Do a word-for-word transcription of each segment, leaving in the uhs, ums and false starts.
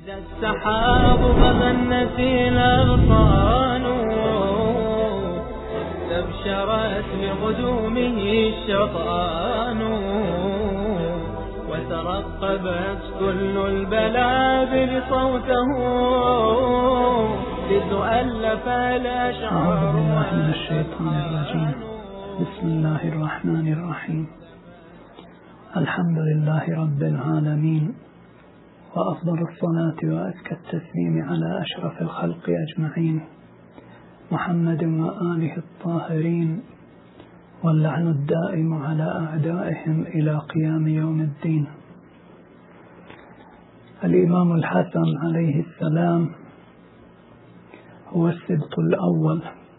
إذا السحاب غمنت الأغصان استبشرت بقدومه الشطآن وترقبت كل البلابل صوته لتؤلف الأشعار. أعوذ بالله من الشيطان الرجيم. بسم الله الرحمن الرحيم. الحمد لله رب العالمين، وأفضل الصلاة وأزكى التسليم على أشرف الخلق أجمعين محمد وآله الطاهرين، واللعن الدائم على أعدائهم إلى قيام يوم الدين. الإمام الحسن عليه السلام هو السبط الأول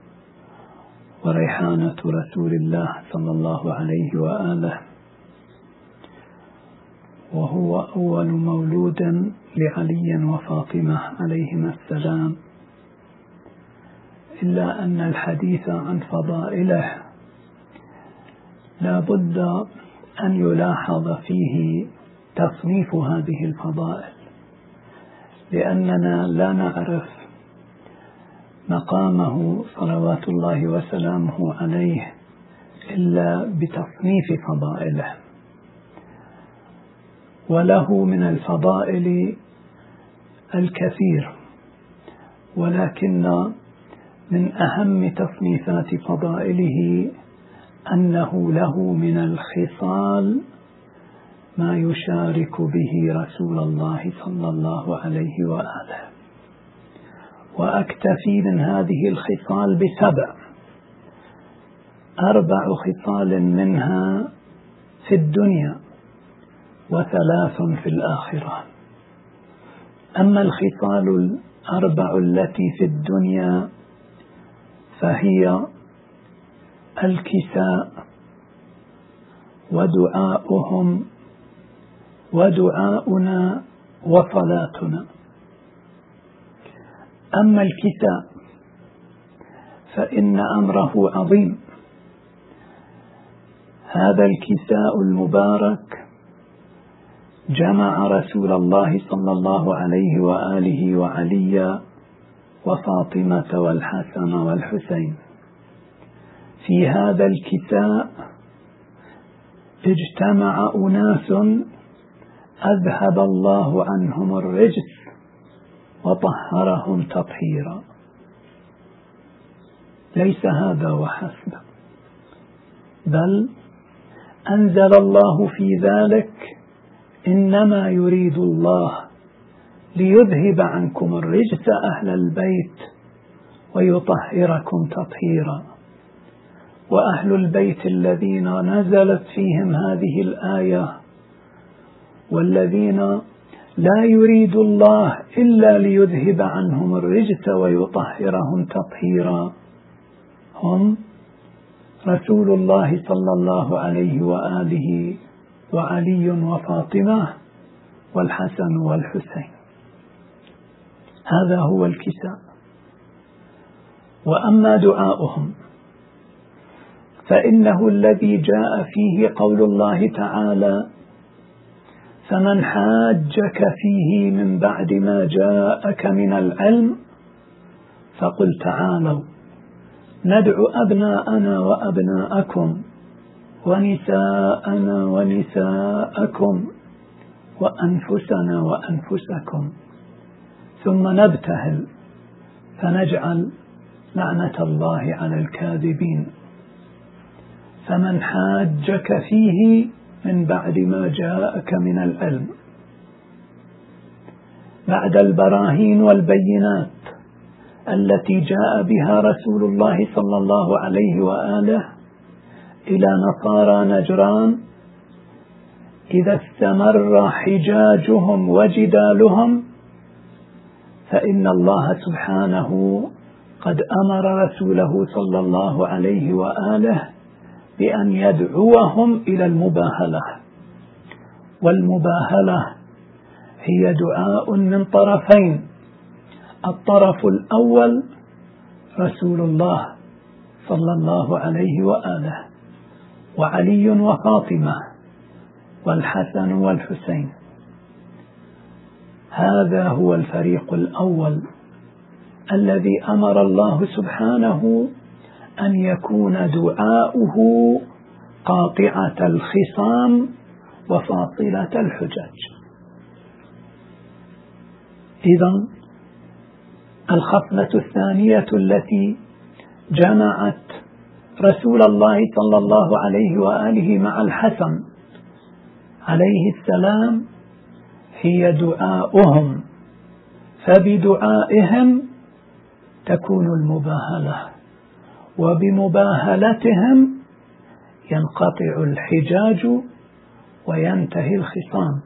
وريحانة رسول الله صلى الله عليه وآله، وهو أول مولود لعلي وفاطمة عليهما السلام، إلا أن الحديث عن فضائله لا بد أن يلاحظ فيه تصنيف هذه الفضائل، لأننا لا نعرف مقامه صلوات الله وسلامه عليه إلا بتصنيف فضائله. وله من الفضائل الكثير، ولكن من أهم تصنيفات فضائله أنه له من الخصال ما يشارك به رسول الله صلى الله عليه وآله، وأكتفي من هذه الخصال بسبع أربع خصال منها في الدنيا وثلاث في الآخرة. أما الخصال الأربع التي في الدنيا فهي الكساء ودعاؤهم ودعاؤنا وصلاتنا. أما الكساء فإن أمره عظيم. هذا الكساء المبارك جمع رسول الله صلى الله عليه وآله وعلي وفاطمة والحسن والحسين. في هذا الكساء اجتمع أناس أذهب الله عنهم الرجس وطهرهم تطهيرا. ليس هذا وحسب، بل أنزل الله في ذلك: إنما يريد الله ليذهب عنكم الرجس أهل البيت ويطهركم تطهيرا. وأهل البيت الذين نزلت فيهم هذه الآية والذين لا يريد الله إلا ليذهب عنهم الرجس ويطهرهم تطهيرا هم رسول الله صلى الله عليه وآله وعلي وفاطمة والحسن والحسين. هذا هو الكساء. وأما دعاؤهم فإنه الذي جاء فيه قول الله تعالى: فمن حاجك فيه من بعد ما جاءك من العلم فقل تعالوا ندعو أبناءنا وأبناءكم ونساءنا ونساءكم وأنفسنا وأنفسكم ثم نبتهل فنجعل لعنة الله على الكاذبين. فمن حاجك فيه من بعد ما جاءك من العلم، بعد البراهين والبينات التي جاء بها رسول الله صلى الله عليه وآله إلى نصارى نجران، إذا استمر حجاجهم وجدالهم فإن الله سبحانه قد أمر رسوله صلى الله عليه وآله بأن يدعوهم إلى المباهلة. والمباهلة هي دعاء من طرفين: الطرف الأول رسول الله صلى الله عليه وآله وعلي وفاطمة والحسن والحسين. هذا هو الفريق الأول الذي أمر الله سبحانه أن يكون دعاؤه قاطعة الخصام وفاصلة الحجج. إذن الخصلة الثانية التي جمعت رسول الله صلى الله عليه وآله مع الحسن عليه السلام هي دعاؤهم، فبدعائهم تكون المباهلة، وبمباهلتهم ينقطع الحجاج وينتهي الخصام.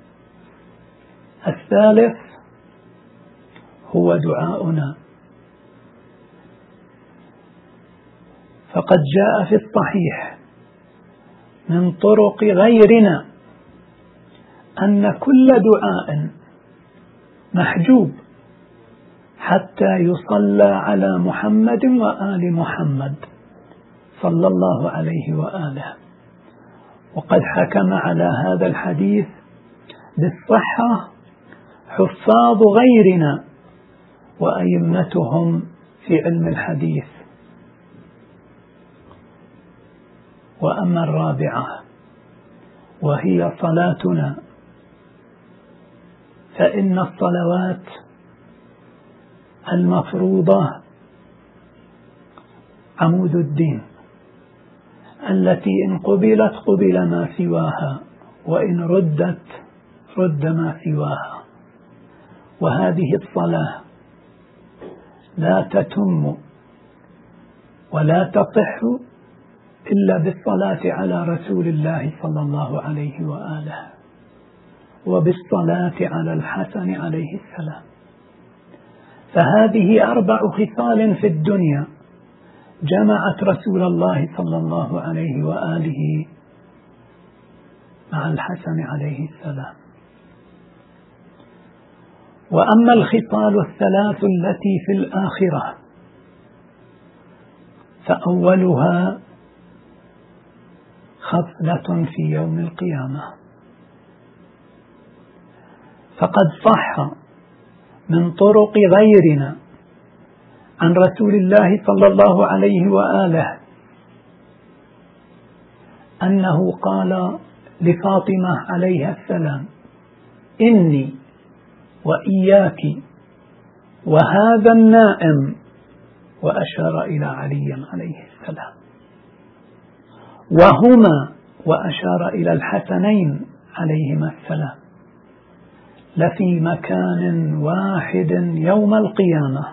الثالث هو دعاؤنا، فقد جاء في الصحيح من طرق غيرنا أن كل دعاء محجوب حتى يصلى على محمد وآل محمد صلى الله عليه وآله. وقد حكم على هذا الحديث بالصحة حفاظ غيرنا وأئمتهم في علم الحديث. وأما الرابعة وهي صلاتنا، فإن الصلوات المفروضة عمود الدين، التي إن قبلت قبل ما سواها، وإن ردت رد ما سواها. وهذه الصلاة لا تتم ولا تصح إلا بالصلاة على رسول الله صلى الله عليه وآله، وبالصلاة على الحسن عليه السلام. فهذه أربع خصال في الدنيا جمعت رسول الله صلى الله عليه وآله مع الحسن عليه السلام. وأما الخصال الثلاث التي في الآخرة فأولها خصلة في يوم القيامة، فقد صح من طرق غيرنا عن رسول الله صلى الله عليه وآله أنه قال لفاطمة عليها السلام: إني وإياك وهذا النائم، وأشار إلى علي عليه السلام، وهما وأشار إلى الحسنين عليهما السلام لفي مكان واحد يوم القيامة.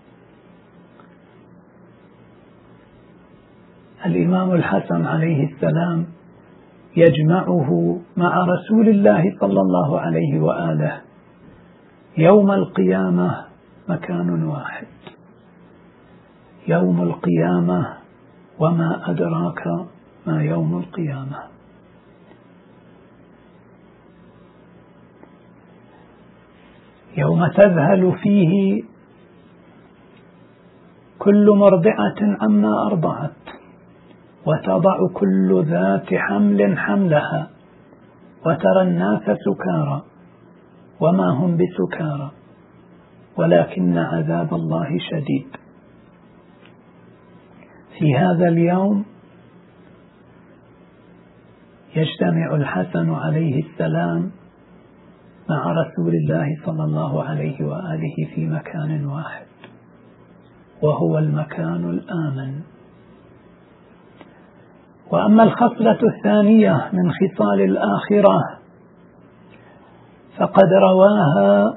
الإمام الحسن عليه السلام يجمعه مع رسول الله صلى الله عليه وآله يوم القيامة مكان واحد. يوم القيامة، وما أدراك ما يوم القيامة. يوم تذهل فيه كل مرضعة عما أرضعت، وتضع كل ذات حمل حملها، وترى الناس سكارى وما هم بسكارى ولكن عذاب الله شديد. في هذا اليوم يجتمع الحسن عليه السلام مع رسول الله صلى الله عليه وآله في مكان واحد، وهو المكان الآمن. وأما الخصلة الثانية من خصال الآخرة فقد رواها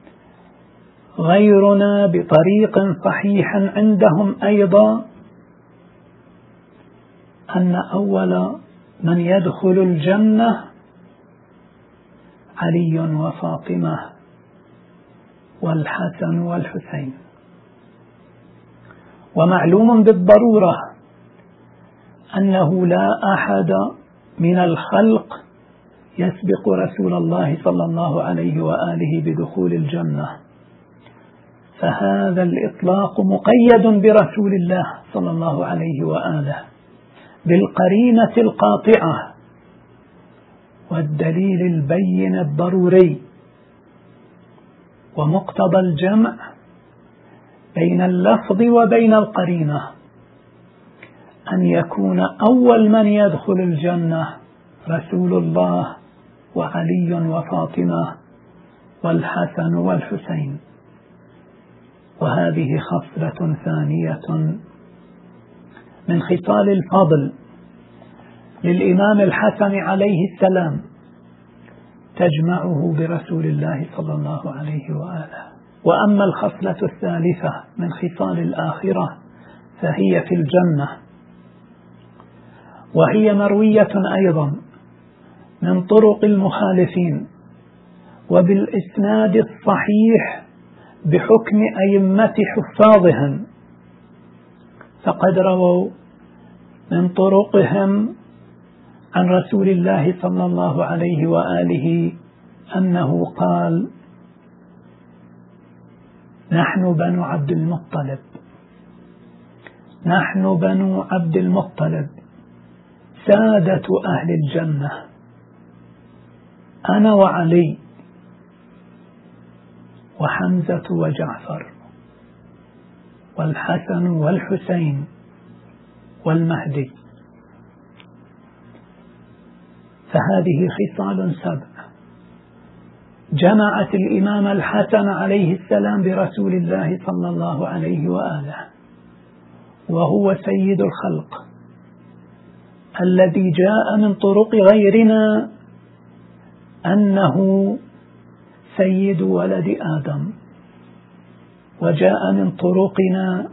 غيرنا بطريق صحيح عندهم أيضا أن أول من يدخل الجنة علي وفاطمة والحسن والحسين. ومعلوم بالضرورة أنه لا أحد من الخلق يسبق رسول الله صلى الله عليه وآله بدخول الجنة، فهذا الإطلاق مقيد برسول الله صلى الله عليه وآله بالقرينة القاطعة والدليل البين الضروري. ومقتضى الجمع بين اللفظ وبين القرينة أن يكون أول من يدخل الجنة رسول الله وعلي وفاطمة والحسن والحسين. وهذه خصلة ثانية من خصال الفضل للإمام الحسن عليه السلام تجمعه برسول الله صلى الله عليه وآله. وأما الخصلة الثالثة من خصال الآخرة فهي في الجنة، وهي مروية أيضا من طرق المخالفين وبالإسناد الصحيح بحكم أئمة حفاظهم، فقد رووا من طرقهم عن رسول الله صلى الله عليه وآله أنه قال: نحن بنو عبد المطلب نحن بنو عبد المطلب سادة أهل الجنة، أنا وعلي وحمزة وجعفر والحسن والحسين والمهدي. فهذه خصال سبع جمعت الإمام الحسن عليه السلام برسول الله صلى الله عليه وآله، وهو سيد الخلق الذي جاء من طرق غيرنا أنه سيد ولد آدم، وجاء من طرقنا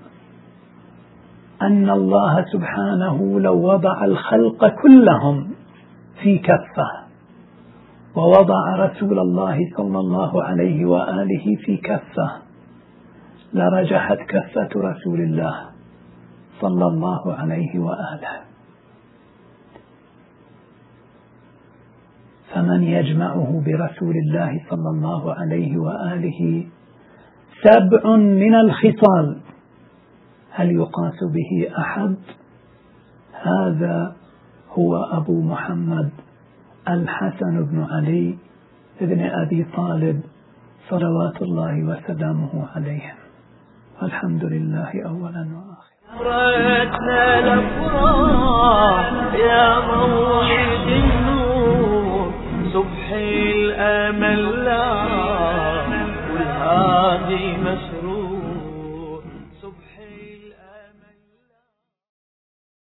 أن الله سبحانه لو وضع الخلق كلهم في كفة ووضع رسول الله صلى الله عليه وآله في كفة لرجحت كفة رسول الله صلى الله عليه وآله. فمن يجمعه برسول الله صلى الله عليه وآله سبع من الخصال هل يقاس به أحد؟ هذا هو أبو محمد الحسن بن علي ابن أبي طالب صلوات الله وسلامه عليهم. الحمد لله أولا وآخرا. رأتنا الأفراح يا موعد النور، صبح الأمل لا